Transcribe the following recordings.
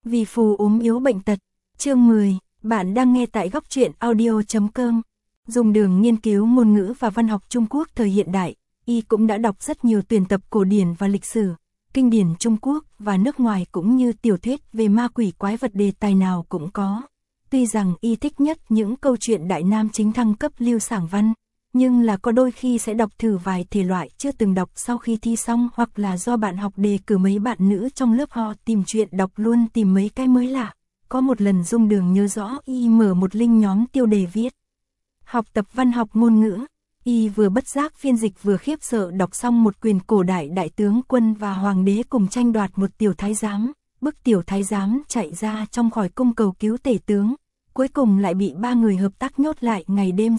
Vì phù ốm yếu bệnh tật. Chương 10, bạn đang nghe tại góc truyện audio.com. Dùng đường nghiên cứu ngôn ngữ và văn học Trung Quốc thời hiện đại, y cũng đã đọc rất nhiều tuyển tập cổ điển và lịch sử, kinh điển Trung Quốc và nước ngoài cũng như tiểu thuyết về ma quỷ quái vật đề tài nào cũng có. Tuy rằng y thích nhất những câu chuyện đại nam chính thăng cấp lưu sảng văn, nhưng là có đôi khi sẽ đọc thử vài thể loại chưa từng đọc sau khi thi xong, hoặc là do bạn học đề cử mấy bạn nữ trong lớp họ tìm chuyện đọc luôn, tìm mấy cái mới lạ. Có một lần Dung Đường nhớ rõ y mở một link nhóm tiêu đề viết học tập văn học ngôn ngữ, y vừa bất giác phiên dịch vừa khiếp sợ đọc xong một quyển cổ đại đại tướng quân và hoàng đế cùng tranh đoạt một tiểu thái giám, bức tiểu thái giám chạy ra trong khỏi cung cầu cứu tể tướng, cuối cùng lại bị ba người hợp tác nhốt lại ngày đêm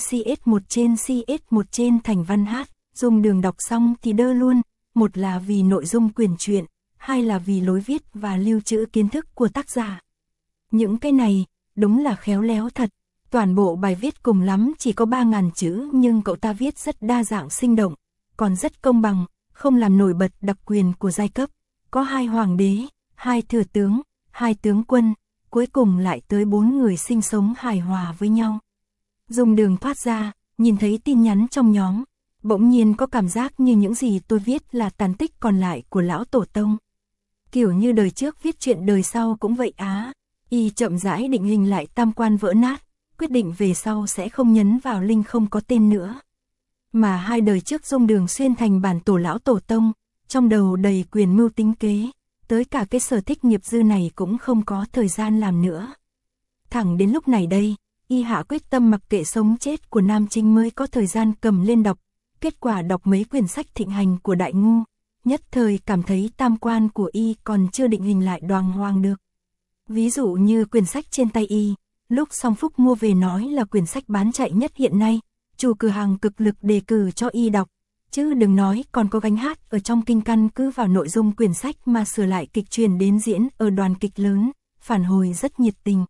CS1 trên thành Văn Hát. Dung Đường đọc xong thì đơ luôn, một là vì nội dung quyển truyện, hai là vì lối viết và lưu trữ kiến thức của tác giả. Những cái này, đúng là khéo léo thật. Toàn bộ bài viết cùng lắm chỉ có 3.000 chữ, nhưng cậu ta viết rất đa dạng sinh động, còn rất công bằng, không làm nổi bật đặc quyền của giai cấp. Có 2 hoàng đế, 2 thừa tướng, 2 tướng quân, cuối cùng lại tới 4 người sinh sống hài hòa với nhau. Dung Đường thoát ra, nhìn thấy tin nhắn trong nhóm, bỗng nhiên có cảm giác như những gì tôi viết là tàn tích còn lại của lão tổ tông. Kiểu như đời trước viết chuyện đời sau cũng vậy á. Y chậm rãi định hình lại tam quan vỡ nát, quyết định về sau sẽ không nhấn vào link không có tên nữa. Mà 2 đời trước Dung Đường xuyên thành bản tổ lão tổ tông, trong đầu đầy quyền mưu tính kế, tới cả cái sở thích nghiệp dư này cũng không có thời gian làm nữa. Thẳng đến lúc này đây, y hạ quyết tâm mặc kệ sống chết của nam chính mới có thời gian cầm lên đọc, kết quả đọc mấy quyển sách thịnh hành của Đại Ngu, nhất thời cảm thấy tam quan của y còn chưa định hình lại đoàng hoàng được. Ví dụ như quyển sách trên tay y, lúc Song Phúc mua về nói là quyển sách bán chạy nhất hiện nay, chủ cửa hàng cực lực đề cử cho y đọc, chứ đừng nói còn có gánh hát ở trong kinh căn cứ vào nội dung quyển sách mà sửa lại kịch truyền đến diễn ở đoàn kịch lớn, phản hồi rất nhiệt tình.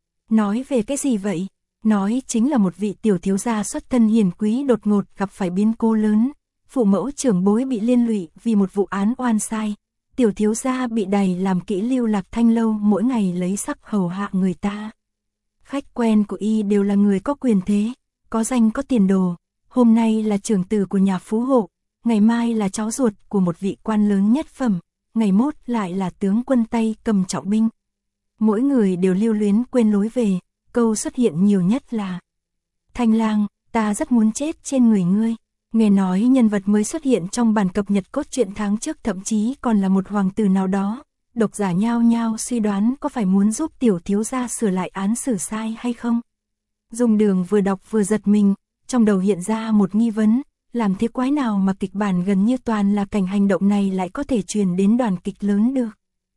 Nói về cái gì vậy? Nói chính là một vị tiểu thiếu gia xuất thân hiền quý đột ngột gặp phải biến cố lớn, phụ mẫu trưởng bối bị liên lụy vì một vụ án oan sai. Tiểu thiếu gia bị đày làm kỹ lưu lạc thanh lâu, mỗi ngày lấy sắc hầu hạ người ta. Khách quen của y đều là người có quyền thế, có danh có tiền đồ. Hôm nay là trưởng tử của nhà phú hộ, ngày mai là cháu ruột của một vị quan lớn nhất phẩm, ngày mốt lại là tướng quân tay cầm trọng binh. Mỗi người đều lưu luyến quên lối về, câu xuất hiện nhiều nhất là: Thanh lang, ta rất muốn chết trên người ngươi. Nghe nói nhân vật mới xuất hiện trong bản cập nhật cốt truyện tháng trước thậm chí còn là một hoàng tử nào đó. Độc giả nhao nhao suy đoán có phải muốn giúp tiểu thiếu gia sửa lại án xử sai hay không. Dung Đường vừa đọc vừa giật mình, trong đầu hiện ra một nghi vấn, làm thế quái nào mà kịch bản gần như toàn là cảnh hành động này lại có thể truyền đến đoàn kịch lớn được.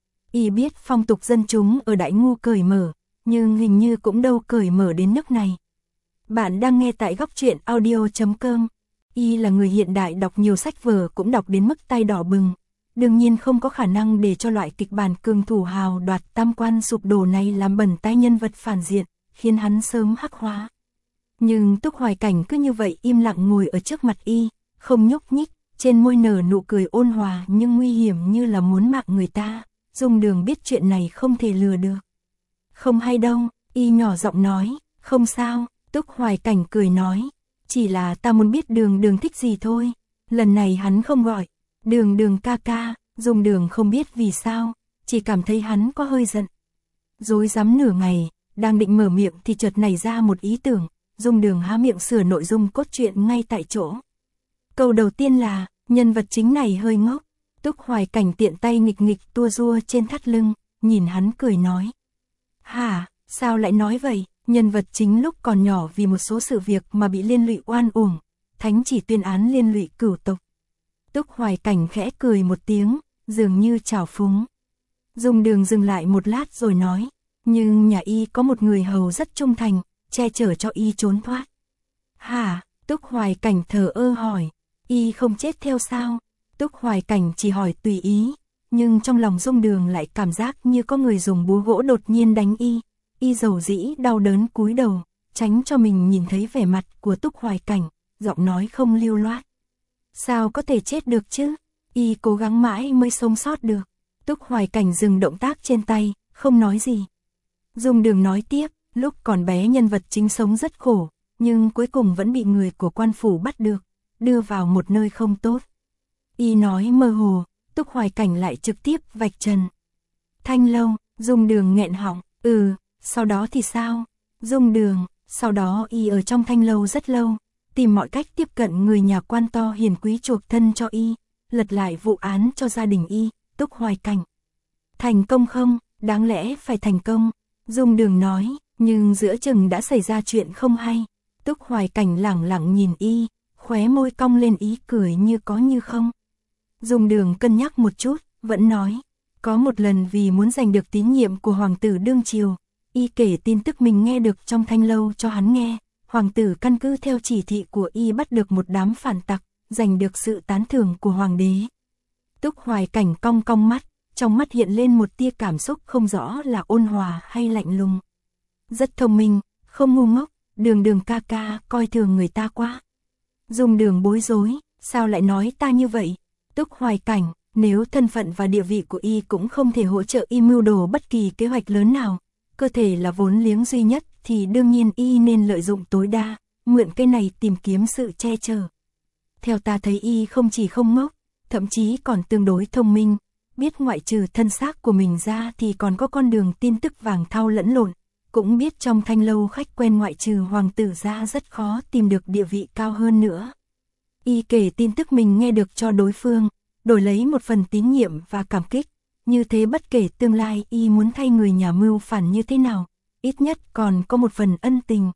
Y biết phong tục dân chúng ở Đại Ngu cởi mở, nhưng hình như cũng đâu cởi mở đến nước này. Bạn đang nghe tại góc truyện audio.com. Y là người hiện đại, đọc nhiều sách vở cũng đọc đến mức tay đỏ bừng. Đương nhiên không có khả năng để cho loại kịch bản cường thủ hào đoạt tam quan sụp đổ này làm bẩn tay nhân vật phản diện, khiến hắn sớm hắc hóa. Nhưng Túc Hoài Cảnh cứ như vậy im lặng ngồi ở trước mặt y, không nhúc nhích, trên môi nở nụ cười ôn hòa nhưng nguy hiểm như là muốn mạng người ta. Dung Đường biết chuyện này không thể lừa được. Không hay đâu, y nhỏ giọng nói. Không sao, Túc Hoài Cảnh cười nói. Chỉ là ta muốn biết Đường Đường thích gì thôi. Lần này hắn không gọi Đường Đường ca ca. Dung Đường không biết vì sao, chỉ cảm thấy hắn có hơi giận. Rối rắm nửa ngày, đang định mở miệng thì chợt nảy ra một ý tưởng. Dung Đường há miệng sửa nội dung cốt truyện ngay tại chỗ. Câu đầu tiên là, nhân vật chính này hơi ngốc. Túc Hoài Cảnh tiện tay nghịch nghịch tua rua trên thắt lưng, nhìn hắn cười nói. Hả, sao lại nói vậy? Nhân vật chính lúc còn nhỏ vì một số sự việc mà bị liên lụy oan uổng, thánh chỉ tuyên án liên lụy cửu tộc. Túc Hoài Cảnh khẽ cười một tiếng, dường như trào phúng. Dung Đường dừng lại một lát rồi nói, nhưng nhà y có một người hầu rất trung thành, che chở cho y trốn thoát. Hả? Túc Hoài Cảnh thờ ơ hỏi, y không chết theo sao? Túc Hoài Cảnh chỉ hỏi tùy ý, nhưng trong lòng Dung Đường lại cảm giác như có người dùng búa gỗ đột nhiên đánh y. Y dầu dĩ đau đớn cúi đầu, tránh cho mình nhìn thấy vẻ mặt của Túc Hoài Cảnh, giọng nói không lưu loát. Sao có thể chết được chứ? Y cố gắng mãi mới sống sót được. Túc Hoài Cảnh dừng động tác trên tay, không nói gì. Dung Đường nói tiếp, lúc còn bé nhân vật chính sống rất khổ, nhưng cuối cùng vẫn bị người của quan phủ bắt được, đưa vào một nơi không tốt. Y nói mơ hồ, Túc Hoài Cảnh lại trực tiếp vạch trần. Thanh lâu, Dung Đường nghẹn họng, sau đó thì sao? Dung Đường, sau đó y ở trong thanh lâu rất lâu, tìm mọi cách tiếp cận người nhà quan to hiền quý chuộc thân cho y, lật lại vụ án cho gia đình y, Túc Hoài Cảnh. Thành công không? Đáng lẽ phải thành công, Dung Đường nói, nhưng giữa chừng đã xảy ra chuyện không hay. Túc Hoài Cảnh lẳng lặng nhìn y, khóe môi cong lên ý cười như có như không. Dung Đường cân nhắc một chút, vẫn nói, có một lần vì muốn giành được tín nhiệm của hoàng tử đương triều, y kể tin tức mình nghe được trong thanh lâu cho hắn nghe, hoàng tử căn cứ theo chỉ thị của y bắt được một đám phản tặc, giành được sự tán thưởng của hoàng đế. Túc Hoài Cảnh cong cong mắt, trong mắt hiện lên một tia cảm xúc không rõ là ôn hòa hay lạnh lùng. Rất thông minh, không ngu ngốc, Đường ca ca coi thường người ta quá. Dung Đường bối rối, sao lại nói ta như vậy? Túc Hoài Cảnh, nếu thân phận và địa vị của y cũng không thể hỗ trợ y mưu đồ bất kỳ kế hoạch lớn nào, cơ thể là vốn liếng duy nhất thì đương nhiên y nên lợi dụng tối đa, mượn cái này tìm kiếm sự che chở. Theo ta thấy y không chỉ không ngốc, thậm chí còn tương đối thông minh, biết ngoại trừ thân xác của mình ra thì còn có con đường tin tức vàng thau lẫn lộn, cũng biết trong thanh lâu khách quen ngoại trừ hoàng tử ra rất khó tìm được địa vị cao hơn nữa. Y kể tin tức mình nghe được cho đối phương, đổi lấy một phần tín nhiệm và cảm kích, như thế bất kể tương lai y muốn thay người nhà mưu phản như thế nào, ít nhất còn có một phần ân tình.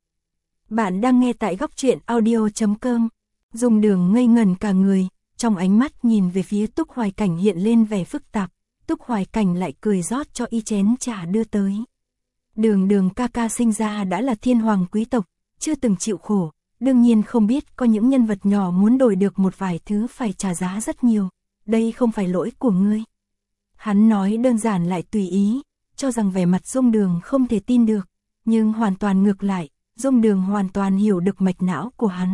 Bạn đang nghe tại góc truyện audio.com. Dung Đường ngây ngẩn cả người, trong ánh mắt nhìn về phía Túc Hoài Cảnh hiện lên vẻ phức tạp. Túc Hoài Cảnh lại cười rót cho y chén trà đưa tới. Đường ca ca sinh ra đã là thiên hoàng quý tộc, chưa từng chịu khổ, đương nhiên không biết có những nhân vật nhỏ muốn đổi được một vài thứ phải trả giá rất nhiều, đây không phải lỗi của ngươi. Hắn nói đơn giản lại tùy ý, cho rằng vẻ mặt Dung Đường không thể tin được, nhưng hoàn toàn ngược lại, Dung Đường hoàn toàn hiểu được mạch não của hắn.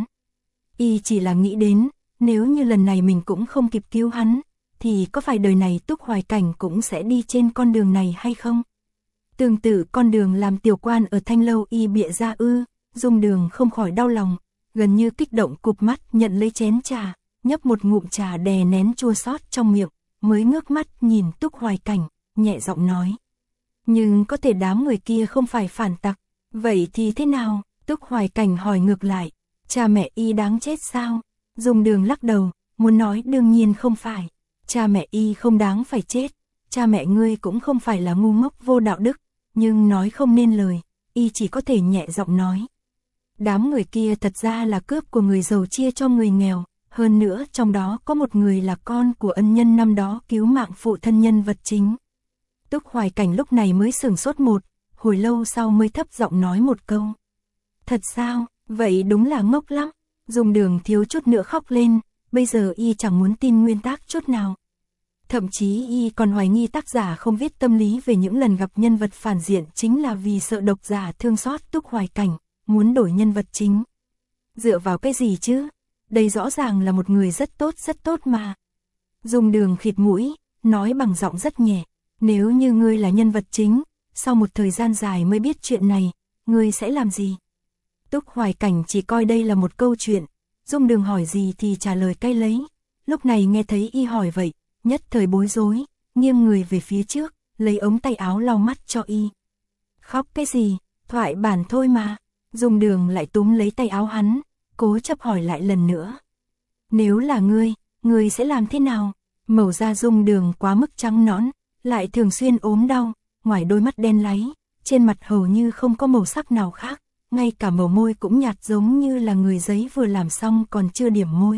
Y chỉ là nghĩ đến, nếu như lần này mình cũng không kịp cứu hắn, thì có phải đời này Túc Hoài Cảnh cũng sẽ đi trên con đường này hay không? Tương tự con đường làm tiểu quan ở thanh lâu y bịa ra Dung Đường không khỏi đau lòng, gần như kích động cụp mắt nhận lấy chén trà, nhấp một ngụm trà đè nén chua xót trong miệng, mới ngước mắt nhìn Túc Hoài Cảnh, nhẹ giọng nói. Nhưng có thể đám người kia không phải phản tặc, vậy thì thế nào? Túc Hoài Cảnh hỏi ngược lại, cha mẹ y đáng chết sao? Dung Đường lắc đầu, muốn nói đương nhiên không phải, cha mẹ y không đáng phải chết, cha mẹ ngươi cũng không phải là ngu ngốc vô đạo đức, nhưng nói không nên lời, y chỉ có thể nhẹ giọng nói. Đám người kia thật ra là cướp của người giàu chia cho người nghèo, hơn nữa trong đó có một người là con của ân nhân năm đó cứu mạng phụ thân nhân vật chính. Túc Hoài Cảnh lúc này mới sửng sốt hồi lâu sau mới thấp giọng nói một câu. Thật sao, vậy đúng là ngốc lắm. Dung Đường thiếu chút nữa khóc lên, bây giờ y chẳng muốn tin nguyên tác chút nào. Thậm chí y còn hoài nghi tác giả không viết tâm lý về những lần gặp nhân vật phản diện chính là vì sợ độc giả thương xót Túc Hoài Cảnh, muốn đổi nhân vật chính. Dựa vào cái gì chứ? Đây rõ ràng là một người rất tốt mà. Dung Đường khịt mũi, nói bằng giọng rất nhẹ, nếu như ngươi là nhân vật chính, sau một thời gian dài mới biết chuyện này, ngươi sẽ làm gì? Túc Hoài Cảnh chỉ coi đây là một câu chuyện, Dung Đường hỏi gì thì trả lời cay lấy. Lúc này nghe thấy y hỏi vậy, nhất thời bối rối, nghiêng người về phía trước, lấy ống tay áo lau mắt cho y. Khóc cái gì, thoại bản thôi mà. Dung Đường lại túm lấy tay áo hắn, cố chấp hỏi lại lần nữa. Nếu là ngươi sẽ làm thế nào? Màu da Dung Đường quá mức trắng nõn, lại thường xuyên ốm đau, ngoài đôi mắt đen láy, trên mặt hầu như không có màu sắc nào khác, ngay cả màu môi cũng nhạt giống như là người giấy vừa làm xong còn chưa điểm môi.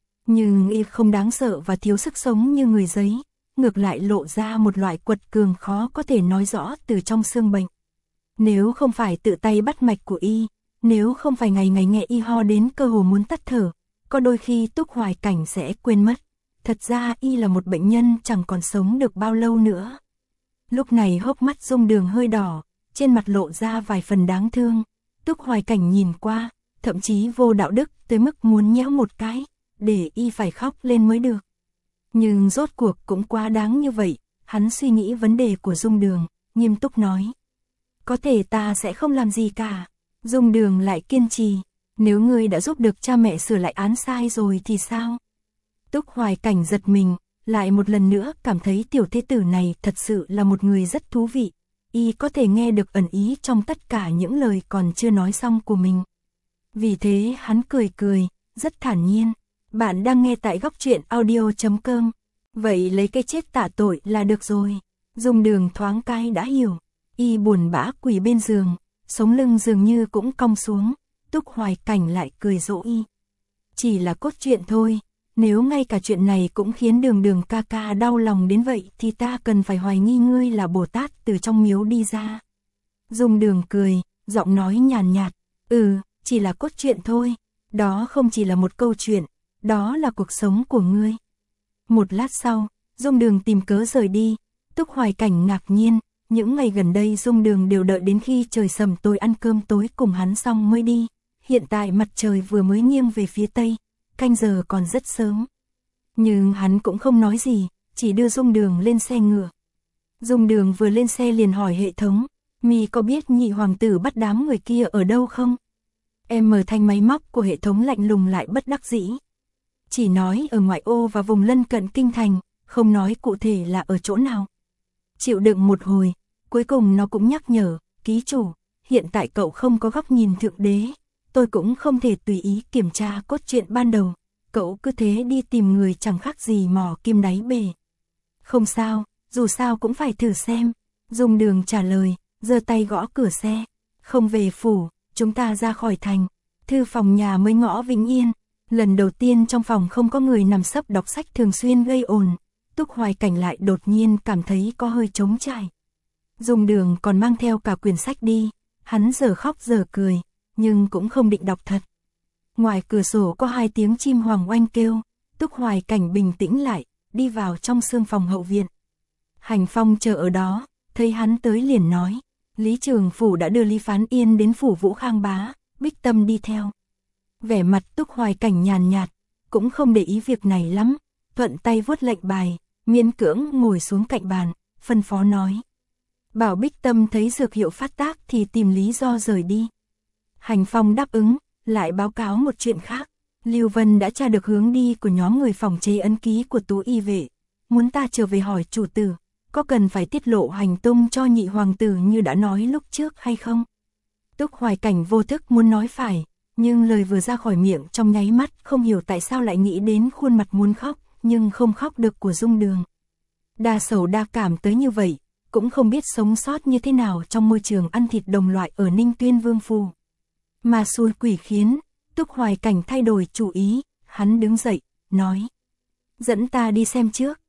Nhưng y không đáng sợ và thiếu sức sống như người giấy, ngược lại lộ ra một loại quật cường khó có thể nói rõ từ trong xương bệnh. Nếu không phải tự tay bắt mạch của y, nếu không phải ngày ngày nghe y ho đến cơ hồ muốn tắt thở, có đôi khi Túc Hoài Cảnh sẽ quên mất. Thật ra y là một bệnh nhân chẳng còn sống được bao lâu nữa. Lúc này hốc mắt Dung Đường hơi đỏ, trên mặt lộ ra vài phần đáng thương. Túc Hoài Cảnh nhìn qua, thậm chí vô đạo đức tới mức muốn nhéo một cái, để y phải khóc lên mới được. Nhưng rốt cuộc cũng quá đáng như vậy, hắn suy nghĩ vấn đề của Dung Đường, nghiêm túc nói. Có thể ta sẽ không làm gì cả. Dung Đường lại kiên trì, nếu ngươi đã giúp được cha mẹ sửa lại án sai rồi thì sao? Túc Hoài Cảnh giật mình, lại một lần nữa cảm thấy tiểu thế tử này thật sự là một người rất thú vị. Y có thể nghe được ẩn ý trong tất cả những lời còn chưa nói xong của mình. Vì thế hắn cười cười, rất thản nhiên. Bạn đang nghe tại góc truyện audio.com. Vậy lấy cái chết tạ tội là được rồi. Dung Đường thoáng cái đã hiểu. Y buồn bã quỳ bên giường, sống lưng dường như cũng cong xuống. Túc Hoài Cảnh lại cười dỗ Y. Chỉ là cốt truyện thôi. Nếu ngay cả chuyện này cũng khiến Đường Đường ca ca đau lòng đến vậy thì ta cần phải hoài nghi ngươi là Bồ Tát từ trong miếu đi ra. Dung Đường cười, giọng nói nhàn nhạt. Chỉ là cốt truyện thôi. Đó không chỉ là một câu chuyện, đó là cuộc sống của ngươi. Một lát sau, Dung Đường tìm cớ rời đi. Túc Hoài Cảnh ngạc nhiên, những ngày gần đây Dung Đường đều đợi đến khi trời sầm tối ăn cơm tối cùng hắn xong mới đi. Hiện tại mặt trời vừa mới nghiêng về phía tây, canh giờ còn rất sớm. Nhưng hắn cũng không nói gì, chỉ đưa Dung Đường lên xe ngựa. Dung Đường vừa lên xe liền hỏi hệ thống, "Mi có biết nhị hoàng tử bắt đám người kia ở đâu không?" Mở thanh máy móc của hệ thống lạnh lùng lại bất đắc dĩ. Chỉ nói ở ngoại ô và vùng lân cận kinh thành, không nói cụ thể là ở chỗ nào. Chịu đựng một hồi, cuối cùng nó cũng nhắc nhở, "Ký chủ, hiện tại cậu không có góc nhìn thượng đế. Tôi cũng không thể tùy ý kiểm tra cốt truyện ban đầu. Cậu cứ thế đi tìm người chẳng khác gì mò kim đáy bể." "Không sao, dù sao cũng phải thử xem." Dung Đường trả lời, giơ tay gõ cửa xe. "Không về phủ, chúng ta ra khỏi thành." Thư phòng nhà mới ngõ Vĩnh Yên. Lần đầu tiên trong phòng không có người nằm sấp đọc sách thường xuyên gây ồn. Túc Hoài Cảnh lại đột nhiên cảm thấy có hơi trống trải. Dung Đường còn mang theo cả quyển sách đi. Hắn giờ khóc giờ cười, nhưng cũng không định đọc thật. Ngoài cửa sổ có 2 tiếng chim hoàng oanh kêu. Túc Hoài Cảnh bình tĩnh lại, đi vào trong sương phòng hậu viện. Hành Phong chờ ở đó, thấy hắn tới liền nói, Lý Trường Phủ đã đưa Lý Phán Yên đến phủ Vũ Khang Bá, Bích Tâm đi theo. Vẻ mặt Túc Hoài Cảnh nhàn nhạt, cũng không để ý việc này lắm, thuận tay vuốt lệnh bài, miễn cưỡng ngồi xuống cạnh bàn, phân phó nói. Bảo Bích Tâm thấy dược hiệu phát tác thì tìm lý do rời đi. Hành Phong đáp ứng, lại báo cáo một chuyện khác. Lưu Vân đã tra được hướng đi của nhóm người phòng chế ấn ký của Tú Y vệ. Muốn ta trở về hỏi chủ tử, có cần phải tiết lộ hành tung cho nhị hoàng tử như đã nói lúc trước hay không? Túc Hoài Cảnh vô thức muốn nói phải, nhưng lời vừa ra khỏi miệng trong nháy mắt không hiểu tại sao lại nghĩ đến khuôn mặt muốn khóc, nhưng không khóc được của Dung Đường. Đa sầu đa cảm tới như vậy, cũng không biết sống sót như thế nào trong môi trường ăn thịt đồng loại ở Ninh Tuyên Vương Phủ. Mà xui quỷ khiến, Túc Hoài Cảnh thay đổi chủ ý, hắn đứng dậy, nói. Dẫn ta đi xem trước.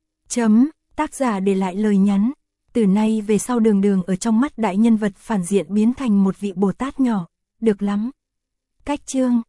Tác giả để lại lời nhắn. Từ nay về sau Đường Đường ở trong mắt đại nhân vật phản diện biến thành một vị Bồ Tát nhỏ. Được lắm. Cách chương